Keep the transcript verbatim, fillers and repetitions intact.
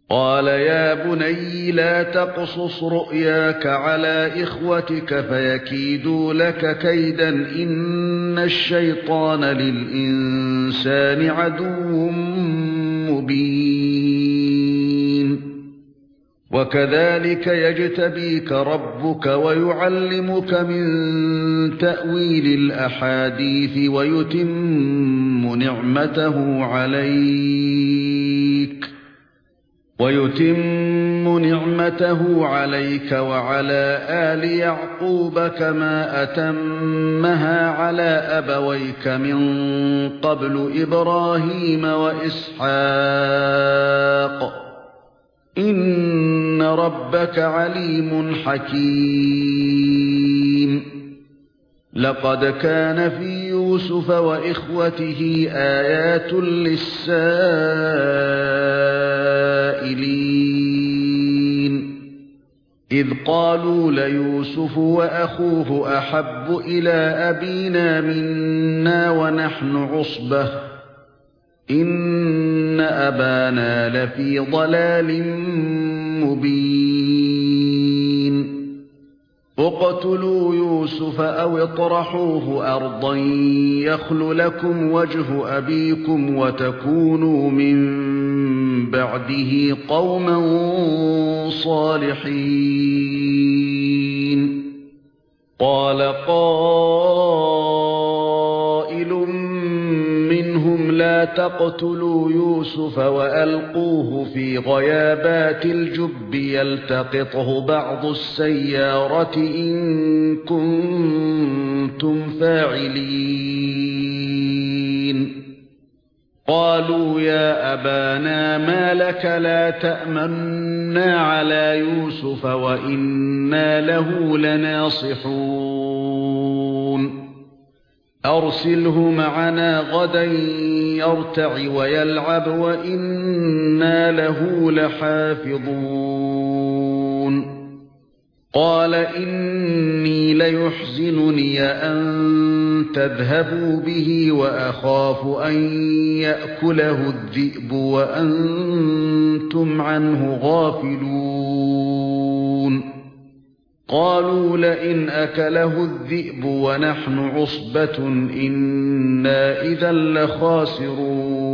قال يا بني لا تقصص رؤياك على إخوتك فيكيدوا لك كيدا إن الشيطان للإنسان عدو مبين وكذلك يجتبيك ربك ويعلمك من تأويل الأحاديث ويتم نعمته عليك وَيُتِمُّ نِعْمَتَهُ عَلَيْكَ وَعَلَى آلِ يَعْقُوبَ كَمَا أَتَمَّهَا عَلَى أَبَوَيْكَ مِنْ قَبْلُ إِبْرَاهِيمَ وَإِسْحَاقَ إِنَّ رَبَّكَ عَلِيمٌ حَكِيمٌ لَقَدْ كَانَ فِي يُوسُفَ وَإِخْوَتِهِ آيَاتٌ لِلسَّائِلِينَ إِذْ قَالُوا لَيُوسُفُ وَأَخُوهُ أَحَبُّ إِلَى أَبِينَا مِنَّا وَنَحْنُ عُصْبَةٌ إِنَّ أَبَانَا لَفِي ضَلَالٍ مُبِينٍ اقْتُلُوا يُوسُفَ أَوِ اطْرَحُوهُ أَرْضًا يَخْلُ لَكُمْ وَجْهُ أَبِيكُمْ وَتَكُونُوا مِنْ بَعْدِهِ قَوْمًا صَالِحِينَ قَالَ قَائِلٌ مِنْهُمْ لَا تَقْتُلُوا يُوسُفَ وَأَلْقُوهُ فِي غَيَابَاتِ الْجُبِّ يَلْتَقِطْهُ بَعْضُ السَّيَّارَةِ إِن كُنتُمْ فَاعِلِينَ قَالُوا يَا أَبَانَا مَا لَكَ لَا تَأْمَنَّا عَلَى يُوسُفَ وَإِنَّا لَهُ لَنَاصِحُونَ أَرْسِلْهُ مَعَنَا غَدًا يَرْتَعِ وَيَلْعَبْ وَإِنَّا لَهُ لَحَافِظُونَ قَالَ إِنِّي لَيَحْزُنُنِي أَن تَذْهَبُوا بِهِ وَأَخَافُ أَن يَأْكُلَهُ الذِّئْبُ وَأَنْتُمْ عَنْهُ غَافِلُونَ قَالُوا لَئِنْ أَكَلَهُ الذِّئْبُ وَنَحْنُ عُصْبَةٌ إِنَّا إِذًا لَخَاسِرُونَ